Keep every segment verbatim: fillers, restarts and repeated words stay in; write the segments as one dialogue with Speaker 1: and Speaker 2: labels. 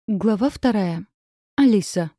Speaker 1: Глава вторая. Алиса.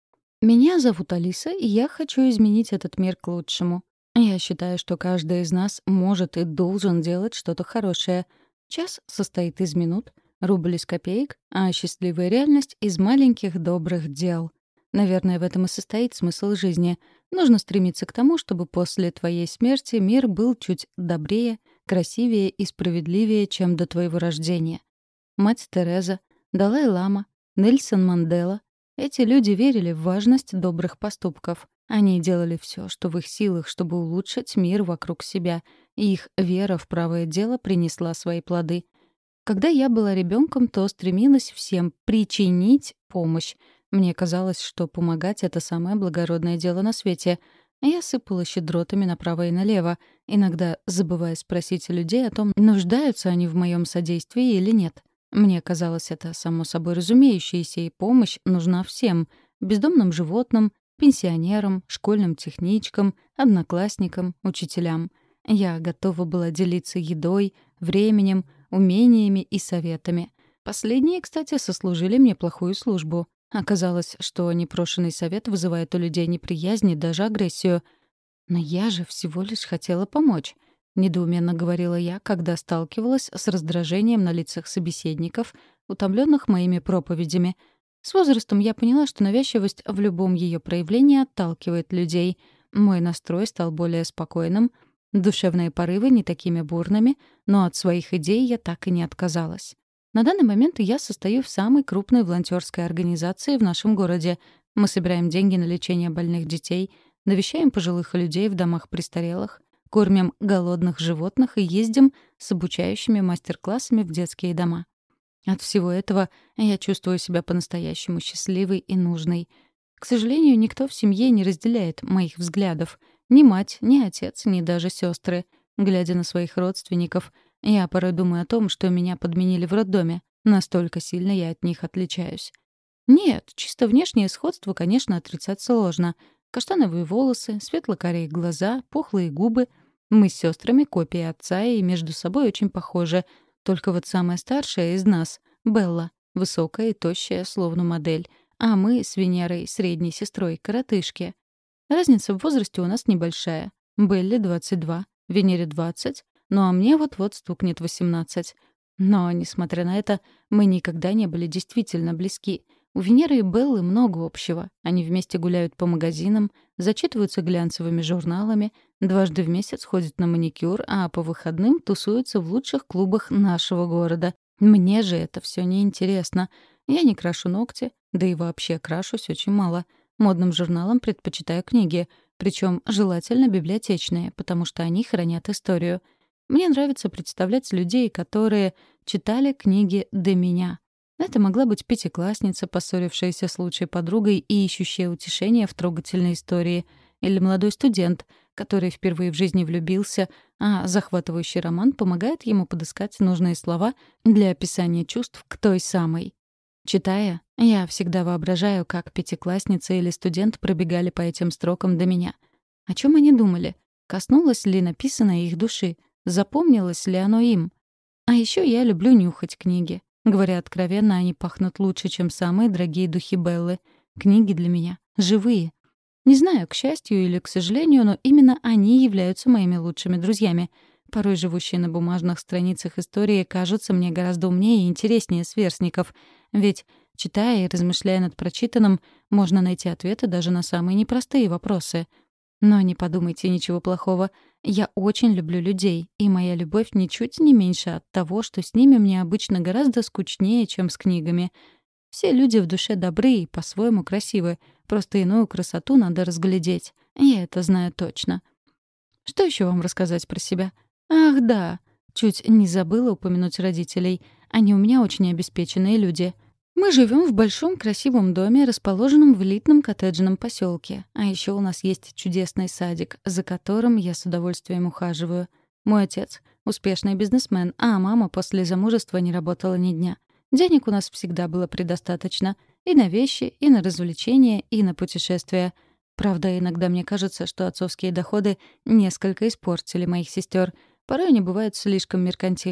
Speaker 1: Меня зовут Алиса, и я хочу изменить этот мир к лучшему. Я считаю, что каждый из нас может и должен делать что-то хорошее. Час состоит из минут, рубль из копеек, а счастливая реальность — из маленьких добрых дел. Наверное, в этом и состоит смысл жизни. Нужно стремиться к тому, чтобы после твоей смерти мир был чуть добрее, красивее и справедливее, чем до твоего рождения. Мать Тереза, Далай-лама, Нельсон Мандела — эти люди верили в важность добрых поступков. Они делали все, что в их силах, чтобы улучшить мир вокруг себя, и их вера в правое дело принесла свои плоды. Когда я была ребенком, то стремилась всем причинить помощь. Мне казалось, что помогать — это самое благородное дело на свете. Я сыпала щедротами направо и налево, иногда забывая спросить людей о том, нуждаются они в моем содействии или нет. Мне казалось это само собой разумеющееся, и помощь нужна всем — бездомным животным, пенсионерам, школьным техничкам, одноклассникам, учителям. Я готова была делиться едой, временем, умениями и советами. Последние, кстати, сослужили мне плохую службу. Оказалось, что непрошенный совет вызывает у людей неприязнь и даже агрессию. Но я же всего лишь хотела помочь. Недоуменно говорила я, когда сталкивалась с раздражением на лицах собеседников, утомленных моими проповедями. С возрастом я поняла, что навязчивость в любом ее проявлении отталкивает людей. Мой настрой стал более спокойным, душевные порывы не такими бурными, но от своих идей я так и не отказалась. На данный момент я состою в самой крупной волонтерской организации в нашем городе. Мы собираем деньги на лечение больных детей, навещаем пожилых людей в домах престарелых, кормим голодных животных и ездим с обучающими мастер-классами в детские дома. От всего этого я чувствую себя по-настоящему счастливой и нужной. К сожалению, никто в семье не разделяет моих взглядов. Ни мать, ни отец, ни даже сестры. Глядя на своих родственников, я порой думаю о том, что меня подменили в роддоме. Настолько сильно я от них отличаюсь. Нет, чисто внешнее сходство, конечно, отрицать сложно. Каштановые волосы, светло-карие глаза, пухлые губы. Мы с сестрами копии отца и между собой очень похожи. Только вот самая старшая из нас — Белла, высокая и тощая, словно модель, а мы с Венерой, средней сестрой, коротышки. Разница в возрасте у нас небольшая. Белле двадцать два, Венере двадцать, ну а мне вот-вот стукнет восемнадцать. Но, несмотря на это, мы никогда не были действительно близки. У Венеры и Беллы много общего. Они вместе гуляют по магазинам, зачитываются глянцевыми журналами, дважды в месяц ходят на маникюр, а по выходным тусуются в лучших клубах нашего города. Мне же это все неинтересно. Я не крашу ногти, да и вообще крашусь очень мало. Модным журналам предпочитаю книги, причем желательно библиотечные, потому что они хранят историю. Мне нравится представлять людей, которые читали книги до меня. Это могла быть пятиклассница, поссорившаяся с лучшей подругой и ищущая утешения в трогательной истории, или молодой студент, который впервые в жизни влюбился, а захватывающий роман помогает ему подыскать нужные слова для описания чувств к той самой. Читая, я всегда воображаю, как пятиклассница или студент пробегали по этим строкам до меня. О чем они думали? Коснулось ли написанное их души? Запомнилось ли оно им? А еще я люблю нюхать книги. Говоря откровенно, они пахнут лучше, чем самые дорогие духи Беллы. Книги для меня живые. Не знаю, к счастью или к сожалению, но именно они являются моими лучшими друзьями. Порой живущие на бумажных страницах истории кажутся мне гораздо умнее и интереснее сверстников. Ведь, читая и размышляя над прочитанным, можно найти ответы даже на самые непростые вопросы. Но не подумайте ничего плохого. Я очень люблю людей, и моя любовь ничуть не меньше от того, что с ними мне обычно гораздо скучнее, чем с книгами. Все люди в душе добры и по-своему красивы, просто иную красоту надо разглядеть. Я это знаю точно. Что еще вам рассказать про себя? Ах, да, чуть не забыла упомянуть родителей. Они у меня очень обеспеченные люди. Мы живем в большом красивом доме, расположенном в элитном коттеджном поселке. А еще у нас есть чудесный садик, за которым я с удовольствием ухаживаю. Мой отец — успешный бизнесмен, а мама после замужества не работала ни дня. Денег у нас всегда было предостаточно. И на вещи, и на развлечения, и на путешествия. Правда, иногда мне кажется, что отцовские доходы несколько испортили моих сестер. Порой они бывают слишком меркантильными.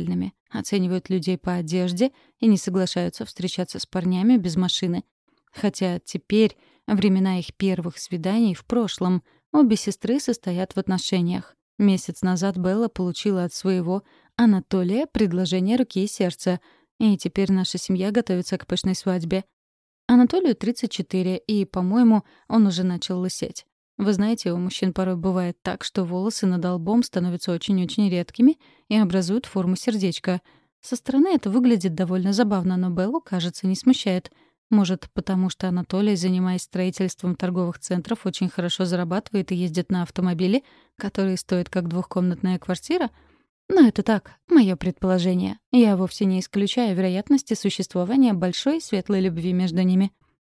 Speaker 1: оценивают людей по одежде и не соглашаются встречаться с парнями без машины. Хотя теперь времена их первых свиданий в прошлом. Обе сестры состоят в отношениях. Месяц назад Белла получила от своего Анатолия предложение руки и сердца. И теперь наша семья готовится к пышной свадьбе. Анатолию тридцать четыре, и, по-моему, он уже начал лысеть. Вы знаете, у мужчин порой бывает так, что волосы над лбом становятся очень-очень редкими и образуют форму сердечка. Со стороны это выглядит довольно забавно, но Беллу, кажется, не смущает. Может, потому что Анатолий, занимаясь строительством торговых центров, очень хорошо зарабатывает и ездит на автомобиле, который стоит как двухкомнатная квартира? Но это так, мое предположение. Я вовсе не исключаю вероятности существования большой светлой любви между ними.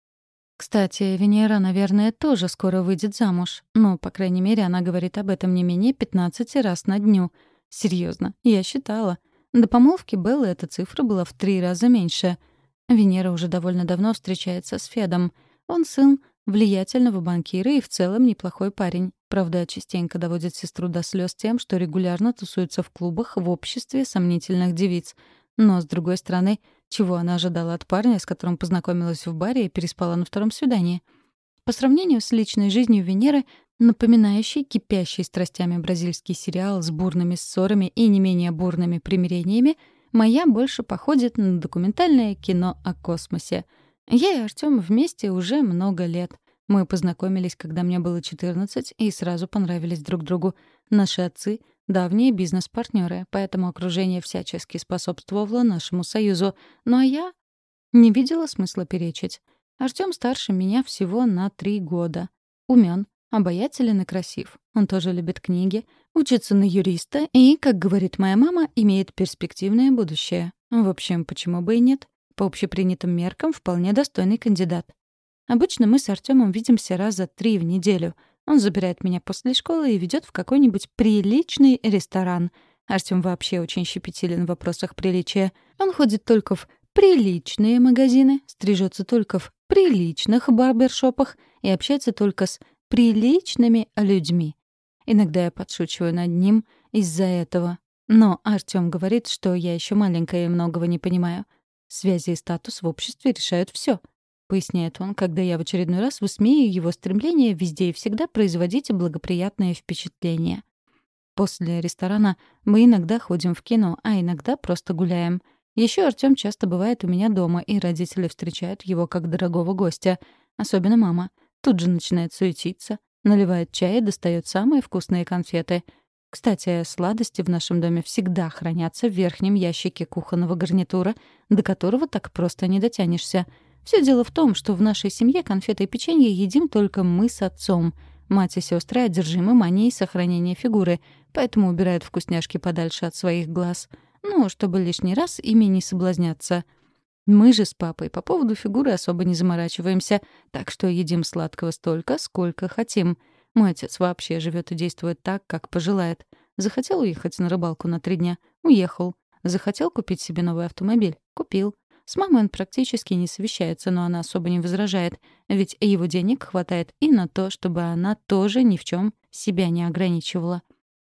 Speaker 1: Кстати, Венера, наверное, тоже скоро выйдет замуж. Ну, по крайней мере, она говорит об этом не менее пятнадцати раз на дню. Серьезно, я считала. До помолвки Беллы эта цифра была в три раза меньше. Венера уже довольно давно встречается с Федом. Он сын влиятельного банкира и в целом неплохой парень. Правда, частенько доводит сестру до слез тем, что регулярно тусуется в клубах в обществе сомнительных девиц. Но, с другой стороны, чего она ожидала от парня, с которым познакомилась в баре и переспала на втором свидании? По сравнению с личной жизнью Венеры, напоминающий кипящий страстями бразильский сериал с бурными ссорами и не менее бурными примирениями, моя больше походит на документальное кино о космосе. Я и Артём вместе уже много лет. Мы познакомились, когда мне было четырнадцать, и сразу понравились друг другу. Наши отцы — давние бизнес-партнеры, поэтому окружение всячески способствовало нашему союзу. Ну а я не видела смысла перечить. Артём старше меня всего на три года. Умён, обаятелен и красив. Он тоже любит книги, учится на юриста и, как говорит моя мама, имеет перспективное будущее. В общем, почему бы и нет? По общепринятым меркам вполне достойный кандидат. Обычно мы с Артёмом видимся раза три в неделю. Он забирает меня после школы и ведёт в какой-нибудь приличный ресторан. Артём вообще очень щепетилен в вопросах приличия. Он ходит только в приличные магазины, стрижётся только в приличных барбершопах и общается только с приличными людьми. Иногда я подшучиваю над ним из-за этого. Но Артём говорит, что я ещё маленькая и многого не понимаю. Связи и статус в обществе решают всё, поясняет он, когда я в очередной раз высмеиваю его стремление везде и всегда производить благоприятное впечатление. После ресторана мы иногда ходим в кино, а иногда просто гуляем. Еще Артём часто бывает у меня дома, и родители встречают его как дорогого гостя. Особенно мама. Тут же начинает суетиться, наливает чай и достает самые вкусные конфеты. Кстати, сладости в нашем доме всегда хранятся в верхнем ящике кухонного гарнитура, до которого так просто не дотянешься. Все дело в том, что в нашей семье конфеты и печенье едим только мы с отцом. Мать и сестры одержимы манией сохранения фигуры, поэтому убирают вкусняшки подальше от своих глаз. Ну, чтобы лишний раз ими не соблазняться. Мы же с папой по поводу фигуры особо не заморачиваемся, так что едим сладкого столько, сколько хотим. Мой отец вообще живет и действует так, как пожелает. Захотел уехать на рыбалку на три дня — уехал. Захотел купить себе новый автомобиль — купил. С мамой он практически не совещается, но она особо не возражает, ведь его денег хватает и на то, чтобы она тоже ни в чем себя не ограничивала.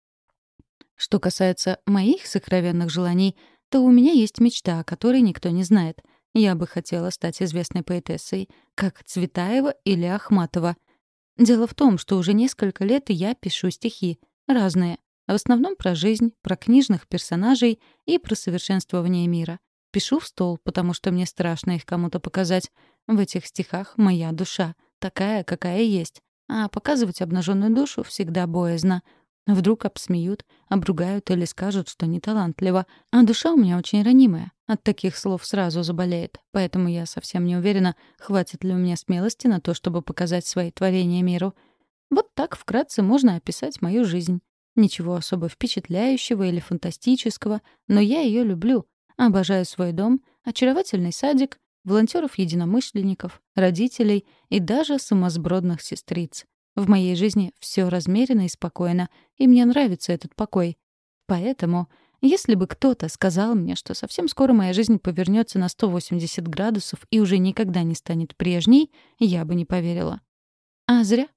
Speaker 1: Что касается моих сокровенных желаний, то у меня есть мечта, о которой никто не знает. Я бы хотела стать известной поэтессой, как Цветаева или Ахматова. Дело в том, что уже несколько лет я пишу стихи, разные, в основном про жизнь, про книжных персонажей и про совершенствование мира. Пишу в стол, потому что мне страшно их кому-то показать. В этих стихах моя душа, такая, какая есть. А показывать обнаженную душу всегда боязно. Вдруг обсмеют, обругают или скажут, что неталантливо. А душа у меня очень ранимая. От таких слов сразу заболеет. Поэтому я совсем не уверена, хватит ли у меня смелости на то, чтобы показать свои творения миру. Вот так вкратце можно описать мою жизнь. Ничего особо впечатляющего или фантастического, но я ее люблю. Обожаю свой дом, очаровательный садик, волонтеров-единомышленников, родителей и даже сумасбродных сестриц. В моей жизни все размеренно и спокойно, и мне нравится этот покой. Поэтому, если бы кто-то сказал мне, что совсем скоро моя жизнь повернется на сто восемьдесят градусов и уже никогда не станет прежней, я бы не поверила. А зря.